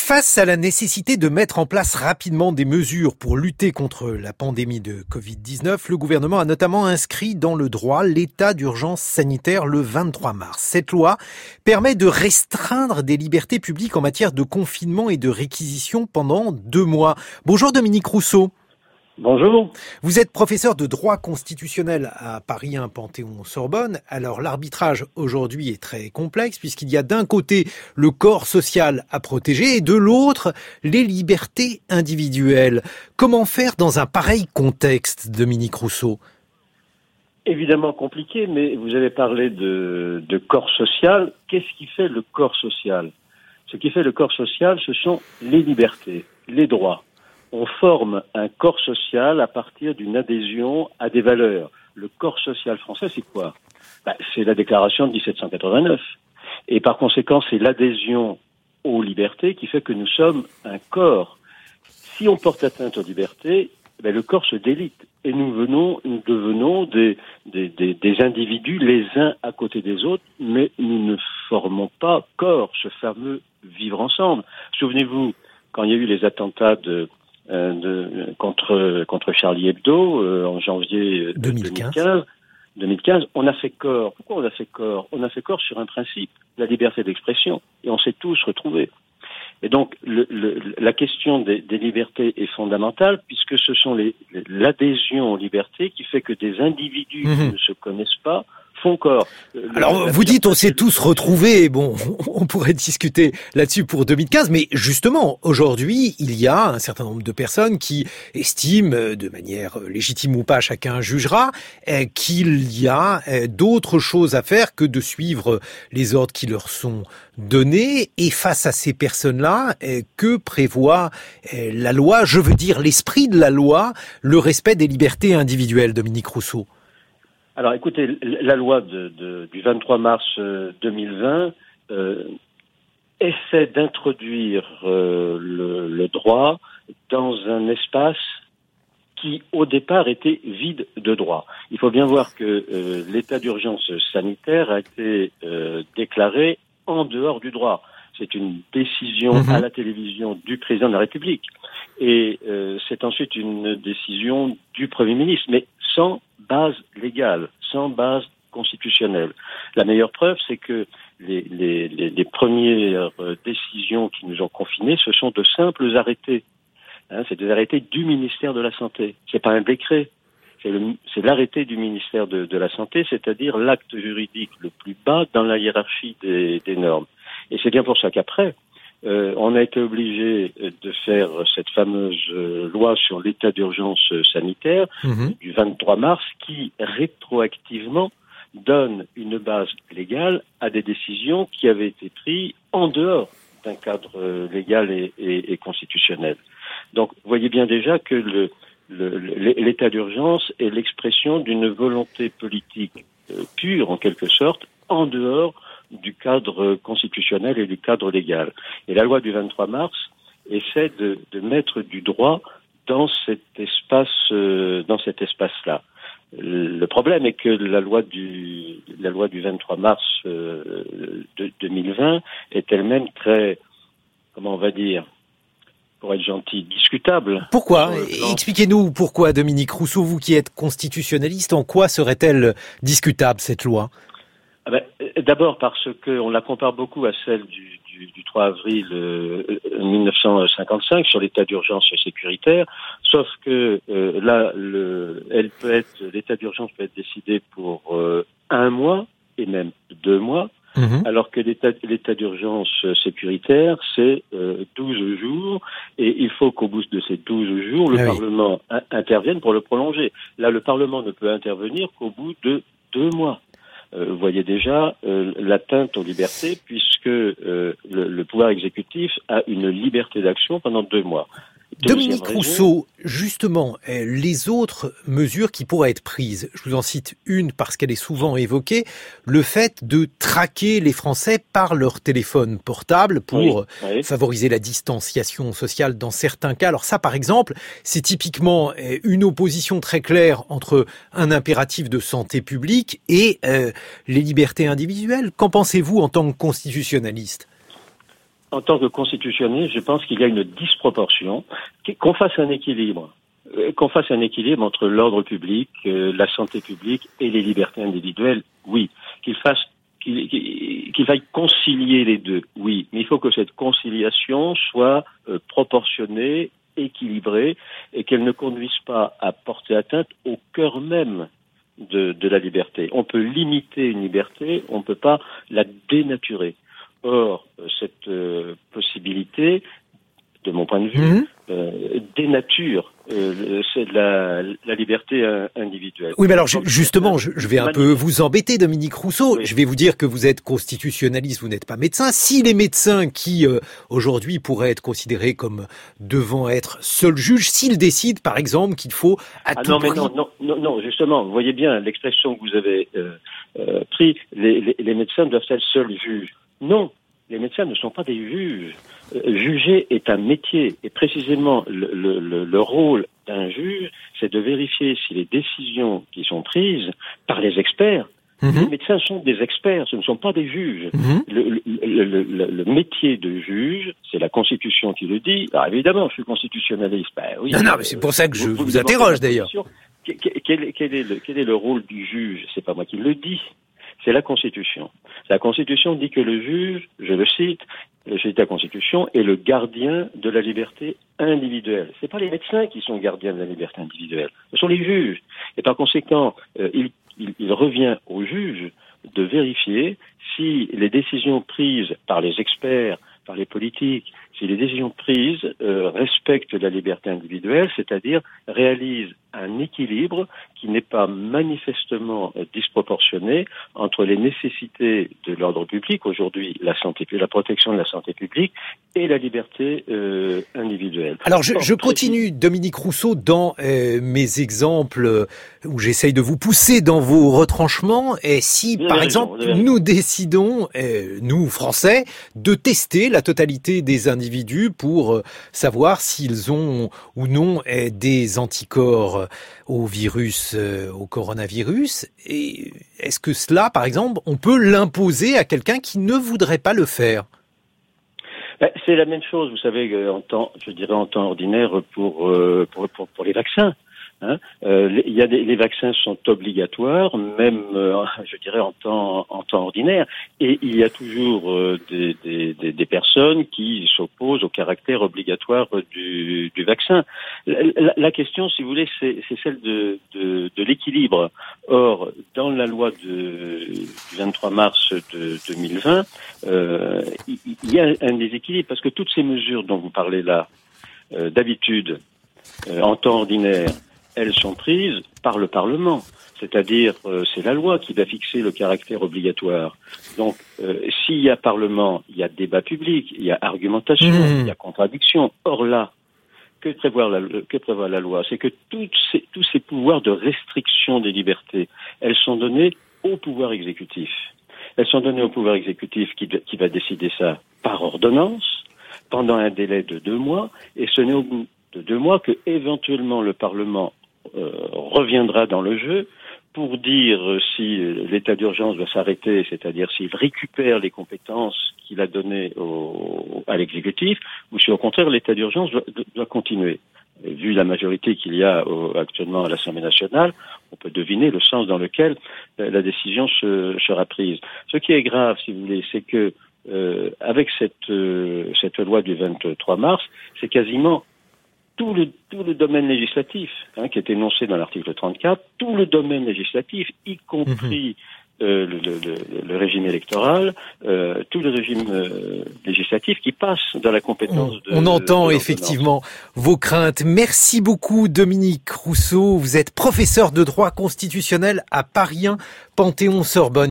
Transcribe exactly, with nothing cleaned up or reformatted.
Face à la nécessité de mettre en place rapidement des mesures pour lutter contre la pandémie de covid dix-neuf, le gouvernement a notamment inscrit dans le droit l'état d'urgence sanitaire le vingt-trois mars. Cette loi permet de restreindre des libertés publiques en matière de confinement et de réquisition pendant deux mois. Bonjour Dominique Rousseau. Bonjour. Vous êtes professeur de droit constitutionnel à Paris un Panthéon-Sorbonne. Alors l'arbitrage aujourd'hui est très complexe puisqu'il y a d'un côté le corps social à protéger et de l'autre les libertés individuelles. Comment faire dans un pareil contexte, Dominique Rousseau ? Évidemment compliqué, mais vous avez parlé de, de corps social. Qu'est-ce qui fait le corps social ? Ce qui fait le corps social, ce sont les libertés, les droits. On forme un corps social à partir d'une adhésion à des valeurs. Le corps social français, c'est quoi ? Ben, c'est la déclaration de dix-sept cent quatre-vingt-neuf. Et par conséquent, c'est l'adhésion aux libertés qui fait que nous sommes un corps. Si on porte atteinte aux libertés, ben, le corps se délite. Et nous, venons, nous devenons des, des, des, des individus les uns à côté des autres, mais nous ne formons pas corps, ce fameux vivre ensemble. Souvenez-vous, quand il y a eu les attentats de... Euh, de, contre contre Charlie Hebdo euh, en janvier deux mille quinze. deux mille quinze, on a fait corps. Pourquoi on a fait corps ? On a fait corps sur un principe, la liberté d'expression, et on s'est tous retrouvés. Et donc le, le, la question des, des libertés est fondamentale puisque ce sont les, l'adhésion aux libertés qui fait que des individus mmh. qui ne se connaissent pas font corps. Alors, vous dites on s'est tous retrouvés, bon, on pourrait discuter là-dessus pour deux mille quinze, mais justement, aujourd'hui, il y a un certain nombre de personnes qui estiment, de manière légitime ou pas, chacun jugera, qu'il y a d'autres choses à faire que de suivre les ordres qui leur sont donnés. Et face à ces personnes-là, que prévoit la loi ? Je veux dire, l'esprit de la loi, le respect des libertés individuelles, Dominique Rousseau. Alors écoutez, la loi de, de, du vingt-trois mars deux mille vingt euh, essaie d'introduire euh, le, le droit dans un espace qui au départ était vide de droit. Il faut bien voir que euh, l'état d'urgence sanitaire a été euh, déclaré en dehors du droit. C'est une décision mmh. à la télévision du président de la République. Et euh, c'est ensuite une décision du Premier ministre, mais sans base légale, sans base constitutionnelle. La meilleure preuve, c'est que les, les, les, les premières décisions qui nous ont confinés, ce sont de simples arrêtés. Hein, c'est des arrêtés du ministère de la Santé. C'est pas un décret. C'est, le, c'est l'arrêté du ministère de, de la Santé, c'est-à-dire l'acte juridique le plus bas dans la hiérarchie des, des normes. Et c'est bien pour ça qu'après, euh, on a été obligé de faire cette fameuse euh, loi sur l'état d'urgence sanitaire mmh. du vingt-trois mars qui, rétroactivement, donne une base légale à des décisions qui avaient été prises en dehors d'un cadre euh, légal et, et, et constitutionnel. Donc, vous voyez bien déjà que le, le, l'état d'urgence est l'expression d'une volonté politique euh, pure, en quelque sorte, en dehors du cadre constitutionnel et du cadre légal. Et la loi du vingt-trois mars essaie de, de mettre du droit dans cet espace, euh, dans cet espace-là. Le problème est que la loi du, la loi du vingt-trois mars euh, de deux mille vingt est elle-même très, comment on va dire, pour être gentil, discutable. Pourquoi ? Expliquez-nous pourquoi, Dominique Rousseau, vous qui êtes constitutionnaliste, en quoi serait-elle discutable, cette loi ? Ah ben, d'abord parce qu'on la compare beaucoup à celle du, du, du trois avril euh, mille neuf cent cinquante-cinq sur l'état d'urgence sécuritaire, sauf que euh, là, le, elle peut être, l'état d'urgence peut être décidé pour euh, un mois et même deux mois, mmh. alors que l'état, l'état d'urgence sécuritaire, c'est euh, douze jours, et il faut qu'au bout de ces douze jours, le ah Parlement oui. intervienne pour le prolonger. Là, le Parlement ne peut intervenir qu'au bout de deux mois. Euh, vous voyez déjà euh, l'atteinte aux libertés puisque euh, le, le pouvoir exécutif a une liberté d'action pendant deux mois. Dominique raison, Rousseau, justement, les autres mesures qui pourraient être prises, je vous en cite une parce qu'elle est souvent évoquée, le fait de traquer les Français par leur téléphone portable pour oui, oui. favoriser la distanciation sociale dans certains cas. Alors ça, par exemple, c'est typiquement une opposition très claire entre un impératif de santé publique et euh, les libertés individuelles. Qu'en pensez-vous en tant que constitutionnaliste ? en tant que constitutionnaliste, je pense qu'il y a une disproportion, qu'on fasse un équilibre, qu'on fasse un équilibre entre l'ordre public, euh, la santé publique et les libertés individuelles, oui. Qu'il fasse, qu'il, qu'il, qu'il faille concilier les deux, oui. Mais il faut que cette conciliation soit euh, proportionnée, équilibrée, et qu'elle ne conduise pas à porter atteinte au cœur même de, de la liberté. On peut limiter une liberté, on ne peut pas la dénaturer. Or, cette euh, possibilité, de mon point de vue, mmh. euh, dénature euh, c'est la, la liberté euh, individuelle. Oui, mais alors justement, je, je vais un peu vous embêter, Dominique Rousseau. Oui. Je vais vous dire que vous êtes constitutionnaliste, vous n'êtes pas médecin. Si les médecins qui, euh, aujourd'hui, pourraient être considérés comme devant être seuls juges, s'ils décident, par exemple, qu'il faut à ah tout non, prix... mais non, non, non, non, justement, vous voyez bien l'expression que vous avez euh, euh, pris, les, les, les médecins doivent être seuls juges. Non, les médecins ne sont pas des juges. Euh, juger est un métier, et précisément le, le, le, le rôle d'un juge, c'est de vérifier si les décisions qui sont prises par les experts, mmh. les médecins sont des experts, ce ne sont pas des juges. Mmh. Le, le, le, le, le métier de juge, c'est la Constitution qui le dit. Alors évidemment, je suis constitutionnaliste. Ben oui. Non, non, mais c'est pour ça que je vous, vous, vous interroge d'ailleurs. Quel, quel, quel, est le, quel est le rôle du juge? C'est pas moi qui le dis. C'est la Constitution. La Constitution dit que le juge, je le cite, je cite la Constitution, est le gardien de la liberté individuelle. C'est pas les médecins qui sont gardiens de la liberté individuelle, ce sont les juges. Et par conséquent, euh, il, il, il revient aux juges de vérifier si les décisions prises par les experts, par les politiques, si les décisions prises euh, respectent la liberté individuelle, c'est-à-dire réalisent un équilibre qui n'est pas manifestement euh, disproportionné entre les nécessités de l'ordre public, aujourd'hui la santé, la protection de la santé publique, et la liberté euh, individuelle. Alors je, je continue, Dominique Rousseau, dans euh, mes exemples où j'essaye de vous pousser dans vos retranchements. Et si, par exemple, raison, nous décidons, euh, nous Français, de tester la totalité des individus pour savoir s'ils ont ou non euh, des anticorps au virus, euh, au coronavirus. Et est-ce que cela, par exemple, on peut l'imposer à quelqu'un qui ne voudrait pas le faire? C'est la même chose, vous savez, en temps, je dirais en temps ordinaire pour euh, pour, pour, pour les vaccins. Hein, euh, il y a des, les vaccins sont obligatoires, même, euh, je dirais, en temps, en temps ordinaire. Et il y a toujours euh, des, des, des personnes qui s'opposent au caractère obligatoire du, du vaccin. La, la question, si vous voulez, c'est, c'est celle de, de, de l'équilibre. Or, dans la loi de, du vingt-trois mars de deux mille vingt, euh, il y a un déséquilibre parce que toutes ces mesures dont vous parlez là, euh, d'habitude, euh, en temps ordinaire, elles sont prises par le Parlement, c'est-à-dire euh, c'est la loi qui va fixer le caractère obligatoire. Donc, euh, s'il y a Parlement, il y a débat public, il y a argumentation, mmh. il y a contradiction. Or là, que prévoit la, que prévoit la loi? C'est que toutes ces, tous ces pouvoirs de restriction des libertés, elles sont données au pouvoir exécutif. Elles sont données au pouvoir exécutif qui, qui va décider ça par ordonnance, pendant un délai de deux mois, et ce n'est au bout de deux mois que éventuellement le Parlement Euh, reviendra dans le jeu pour dire euh, si l'état d'urgence doit s'arrêter, c'est-à-dire s'il récupère les compétences qu'il a données au, à l'exécutif, ou si au contraire l'état d'urgence doit, doit continuer. Et vu la majorité qu'il y a au, actuellement à l'Assemblée nationale, on peut deviner le sens dans lequel euh, la décision se, sera prise. Ce qui est grave, si vous voulez, c'est que euh, avec cette, euh, cette loi du vingt-trois mars, c'est quasiment tout le, tout le domaine législatif, hein, qui est énoncé dans l'article trente-quatre, tout le domaine législatif, y compris mmh. euh, le, le, le régime électoral, euh, tout le régime euh, législatif qui passe dans la compétence on, de... On entend de effectivement vos craintes. Merci beaucoup, Dominique Rousseau. Vous êtes professeur de droit constitutionnel à Paris un, Panthéon-Sorbonne.